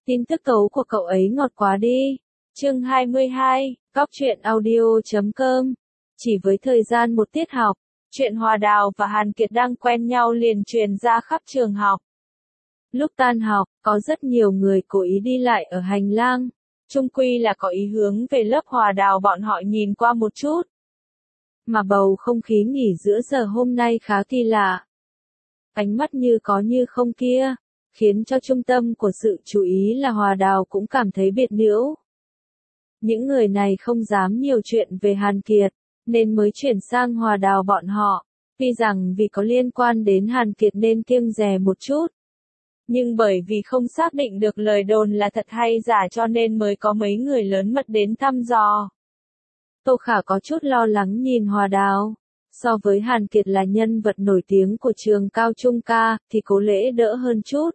Tin tức tố của cậu ấy ngọt quá đi. Chương 22, Góc truyện audio.com. Chỉ với thời gian một tiết học, chuyện Hòa Đào và Hàn Kiệt đang quen nhau liền truyền ra khắp trường học. Lúc tan học, có rất nhiều người cố ý đi lại ở hành lang, chung quy là có ý hướng về lớp Hòa Đào bọn họ nhìn qua một chút. Mà bầu không khí nghỉ giữa giờ hôm nay khá kỳ lạ. Ánh mắt như có như không kia, khiến cho trung tâm của sự chú ý là Hòa Đào cũng cảm thấy biệt nhiễu. Những người này không dám nhiều chuyện về Hàn Kiệt, nên mới chuyển sang Hòa Đào bọn họ, tuy rằng vì có liên quan đến Hàn Kiệt nên kiêng dè một chút. Nhưng bởi vì không xác định được lời đồn là thật hay giả cho nên mới có mấy người lớn mật đến thăm dò. Tô Khả có chút lo lắng nhìn Hòa Đào. So với Hàn Kiệt là nhân vật nổi tiếng của trường cao trung ca, thì Cố Lễ đỡ hơn chút.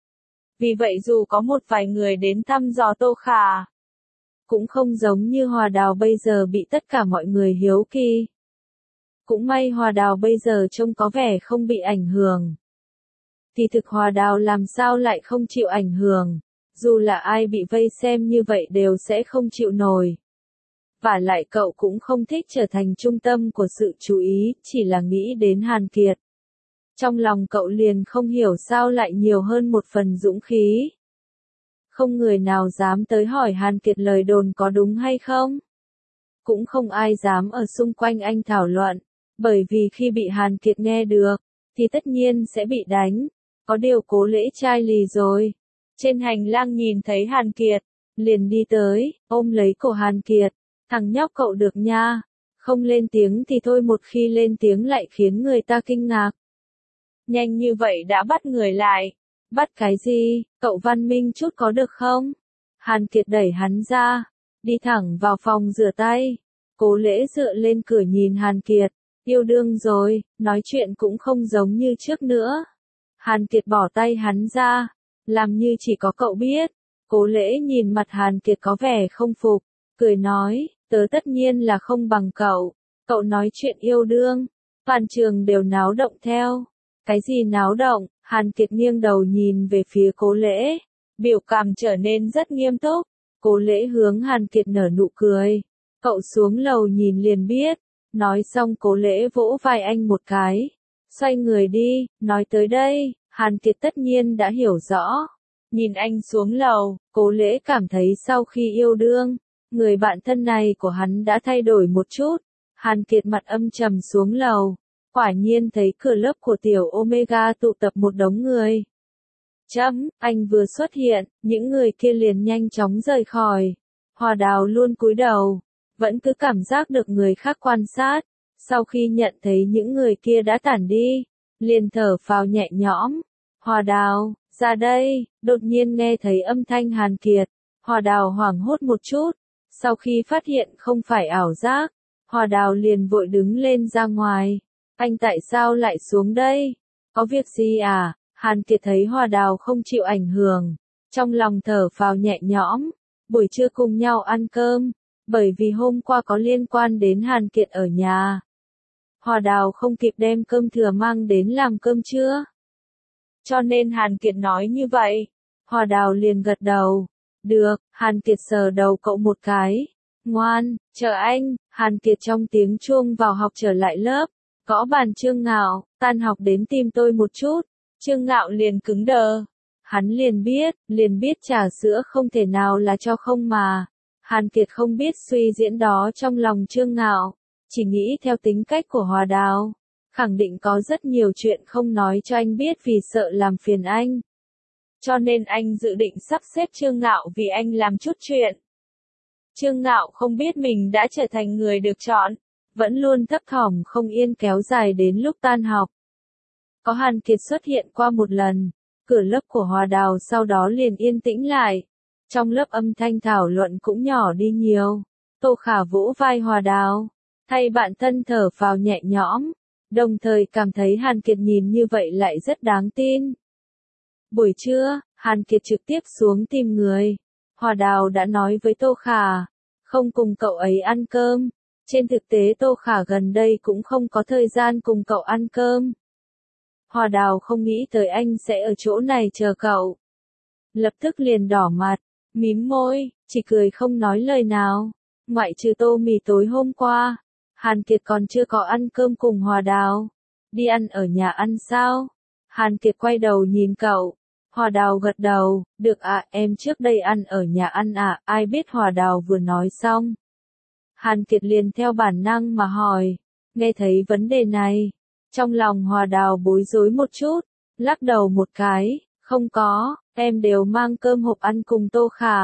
Vì vậy dù có một vài người đến thăm dò Tô Khả, cũng không giống như Hòa Đào bây giờ bị tất cả mọi người hiếu kỳ. Cũng may Hòa Đào bây giờ trông có vẻ không bị ảnh hưởng. Thì thực Hòa Đào làm sao lại không chịu ảnh hưởng, dù là ai bị vây xem như vậy đều sẽ không chịu nổi. Vả lại cậu cũng không thích trở thành trung tâm của sự chú ý, chỉ là nghĩ đến Hàn Kiệt. Trong lòng cậu liền không hiểu sao lại nhiều hơn một phần dũng khí. Không người nào dám tới hỏi Hàn Kiệt lời đồn có đúng hay không. Cũng không ai dám ở xung quanh anh thảo luận, bởi vì khi bị Hàn Kiệt nghe được, thì tất nhiên sẽ bị đánh. Có điều Cố Lễ chai lì rồi. Trên hành lang nhìn thấy Hàn Kiệt, liền đi tới, ôm lấy cổ Hàn Kiệt. Thằng nhóc cậu được nha, không lên tiếng thì thôi một khi lên tiếng lại khiến người ta kinh ngạc. Nhanh như vậy đã bắt người lại. Bắt cái gì, cậu văn minh chút có được không? Hàn Kiệt đẩy hắn ra, đi thẳng vào phòng rửa tay. Cố Lễ dựa lên cửa nhìn Hàn Kiệt, yêu đương rồi, nói chuyện cũng không giống như trước nữa. Hàn Kiệt bỏ tay hắn ra, làm như chỉ có cậu biết. Cố Lễ nhìn mặt Hàn Kiệt có vẻ không phục, cười nói, tớ tất nhiên là không bằng cậu. Cậu nói chuyện yêu đương, toàn trường đều náo động theo. Cái gì náo động? Hàn Kiệt nghiêng đầu nhìn về phía Cố Lễ, biểu cảm trở nên rất nghiêm túc. Cố Lễ hướng Hàn Kiệt nở nụ cười. Cậu xuống lầu nhìn liền biết. Nói xong Cố Lễ vỗ vai anh một cái. Xoay người đi, nói tới đây, Hàn Kiệt tất nhiên đã hiểu rõ. Nhìn anh xuống lầu, Cố Lễ cảm thấy sau khi yêu đương, người bạn thân này của hắn đã thay đổi một chút. Hàn Kiệt mặt âm trầm xuống lầu. Quả nhiên thấy cửa lớp của tiểu Omega tụ tập một đống người. Anh vừa xuất hiện, những người kia liền nhanh chóng rời khỏi. Hòa Đào luôn cúi đầu, vẫn cứ cảm giác được người khác quan sát. Sau khi nhận thấy những người kia đã tản đi, liền thở phào nhẹ nhõm. Hòa Đào, ra đây, đột nhiên nghe thấy âm thanh Hàn Kiệt. Hòa Đào hoảng hốt một chút, sau khi phát hiện không phải ảo giác, Hòa Đào liền vội đứng lên ra ngoài. Anh tại sao lại xuống đây? Có việc gì à? Hàn Kiệt thấy Hòa Đào không chịu ảnh hưởng, trong lòng thở phào nhẹ nhõm. Buổi trưa cùng nhau ăn cơm, bởi vì hôm qua có liên quan đến Hàn Kiệt ở nhà. Hòa Đào không kịp đem cơm thừa mang đến làm cơm trưa. Cho nên Hàn Kiệt nói như vậy. Hòa Đào liền gật đầu. Được, Hàn Kiệt sờ đầu cậu một cái. Ngoan, chờ anh. Hàn Kiệt trong tiếng chuông vào học trở lại lớp. Gõ bàn Trương Ngạo, tan học đến tìm tôi một chút. Trương Ngạo liền cứng đờ. Hắn liền biết trà sữa không thể nào là cho không mà. Hàn Kiệt không biết suy diễn đó trong lòng Trương Ngạo, chỉ nghĩ theo tính cách của Hòa Đào, khẳng định có rất nhiều chuyện không nói cho anh biết vì sợ làm phiền anh. Cho nên anh dự định sắp xếp Trương Ngạo vì anh làm chút chuyện. Trương Ngạo không biết mình đã trở thành người được chọn, vẫn luôn thấp thỏm không yên kéo dài đến lúc tan học. Có Hàn Kiệt xuất hiện qua một lần, cửa lớp của Hòa Đào sau đó liền yên tĩnh lại. Trong lớp âm thanh thảo luận cũng nhỏ đi nhiều. Tô Khả vỗ vai Hòa Đào, thay bạn thân thở phào nhẹ nhõm, đồng thời cảm thấy Hàn Kiệt nhìn như vậy lại rất đáng tin. Buổi trưa, Hàn Kiệt trực tiếp xuống tìm người. Hòa Đào đã nói với Tô Khả, không cùng cậu ấy ăn cơm. Trên thực tế Tô Khả gần đây cũng không có thời gian cùng cậu ăn cơm. Hòa Đào không nghĩ tới anh sẽ ở chỗ này chờ cậu. lập tức liền đỏ mặt, mím môi, chỉ cười không nói lời nào. Ngoại trừ tô mì tối hôm qua, Hàn Kiệt còn chưa có ăn cơm cùng Hòa Đào. Đi ăn ở nhà ăn sao? Hàn Kiệt quay đầu nhìn cậu. Hòa Đào gật đầu, được ạ, em trước đây ăn ở nhà ăn ạ, ai biết Hòa Đào vừa nói xong. Hàn Kiệt liền theo bản năng mà hỏi, nghe thấy vấn đề này, trong lòng Hòa Đào bối rối một chút, lắc đầu một cái, không có, em đều mang cơm hộp ăn cùng Tô Khả,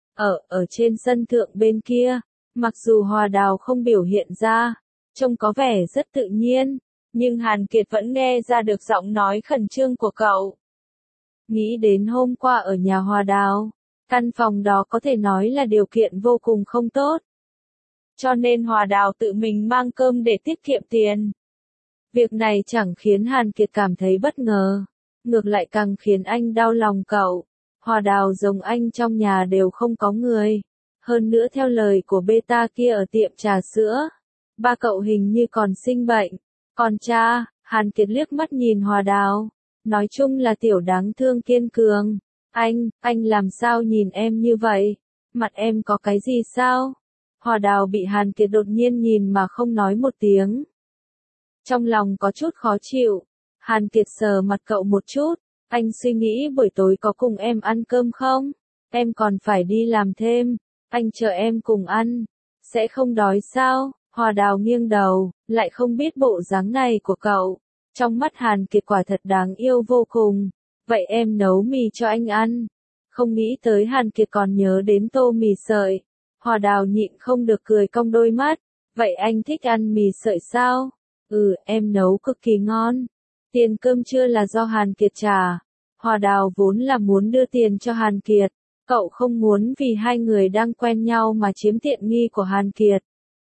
ở trên sân thượng bên kia, mặc dù Hòa Đào không biểu hiện ra, trông có vẻ rất tự nhiên, nhưng Hàn Kiệt vẫn nghe ra được giọng nói khẩn trương của cậu. Nghĩ đến hôm qua ở nhà Hòa Đào, căn phòng đó có thể nói là điều kiện vô cùng không tốt. Cho nên Hòa Đào tự mình mang cơm để tiết kiệm tiền. Việc này chẳng khiến Hàn Kiệt cảm thấy bất ngờ, ngược lại càng khiến anh đau lòng cậu. Hòa Đào giống anh trong nhà đều không có người. Hơn nữa theo lời của beta kia ở tiệm trà sữa, ba cậu hình như còn sinh bệnh. Còn cha, Hàn Kiệt liếc mắt nhìn Hòa Đào, nói chung là tiểu đáng thương kiên cường. Anh làm sao nhìn em như vậy? Mặt em có cái gì sao? Hòa Đào bị Hàn Kiệt đột nhiên nhìn mà không nói một tiếng. Trong lòng có chút khó chịu, Hàn Kiệt sờ mặt cậu một chút, anh suy nghĩ buổi tối có cùng em ăn cơm không? Em còn phải đi làm thêm, anh chờ em cùng ăn, sẽ không đói sao? Hòa Đào nghiêng đầu, lại không biết bộ dáng này của cậu, trong mắt Hàn Kiệt quả thật đáng yêu vô cùng, vậy em nấu mì cho anh ăn. Không nghĩ tới Hàn Kiệt còn nhớ đến tô mì sợi, Hòa Đào nhịn không được cười cong đôi mắt, vậy anh thích ăn mì sợi sao? Em nấu cực kỳ ngon. Tiền cơm trưa là do Hàn Kiệt trả. Hòa Đào vốn là muốn đưa tiền cho Hàn Kiệt, cậu không muốn vì hai người đang quen nhau mà chiếm tiện nghi của Hàn Kiệt.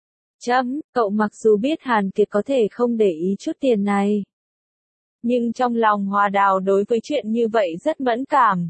Cậu mặc dù biết Hàn Kiệt có thể không để ý chút tiền này, nhưng trong lòng Hòa Đào đối với chuyện như vậy rất mẫn cảm.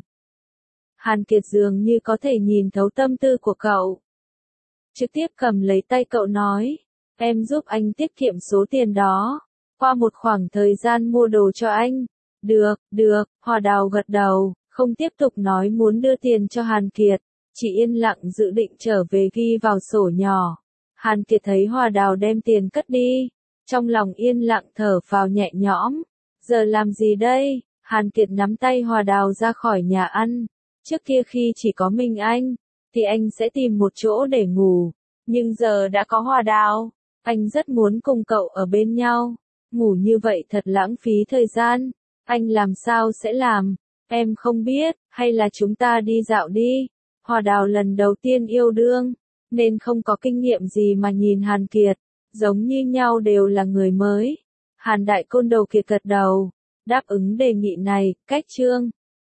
Hàn Kiệt dường như có thể nhìn thấu tâm tư của cậu. Trực tiếp cầm lấy tay cậu nói, em giúp anh tiết kiệm số tiền đó, qua một khoảng thời gian mua đồ cho anh. Được, Hòa Đào gật đầu, không tiếp tục nói muốn đưa tiền cho Hàn Kiệt, chỉ yên lặng dự định trở về ghi vào sổ nhỏ. Hàn Kiệt thấy Hòa Đào đem tiền cất đi, trong lòng yên lặng thở phào nhẹ nhõm. Giờ làm gì đây? Hàn Kiệt nắm tay Hòa Đào ra khỏi nhà ăn. Trước kia khi chỉ có mình anh, thì anh sẽ tìm một chỗ để ngủ. Nhưng giờ đã có Hòa Đào, anh rất muốn cùng cậu ở bên nhau. Ngủ như vậy thật lãng phí thời gian. Anh làm sao sẽ làm? Em không biết, hay là chúng ta đi dạo đi? Hòa Đào lần đầu tiên yêu đương, nên không có kinh nghiệm gì mà nhìn Hàn Kiệt, giống như nhau đều là người mới. Hàn Đại Côn Đầu Kiệt gật đầu, đáp ứng đề nghị này, cách chương.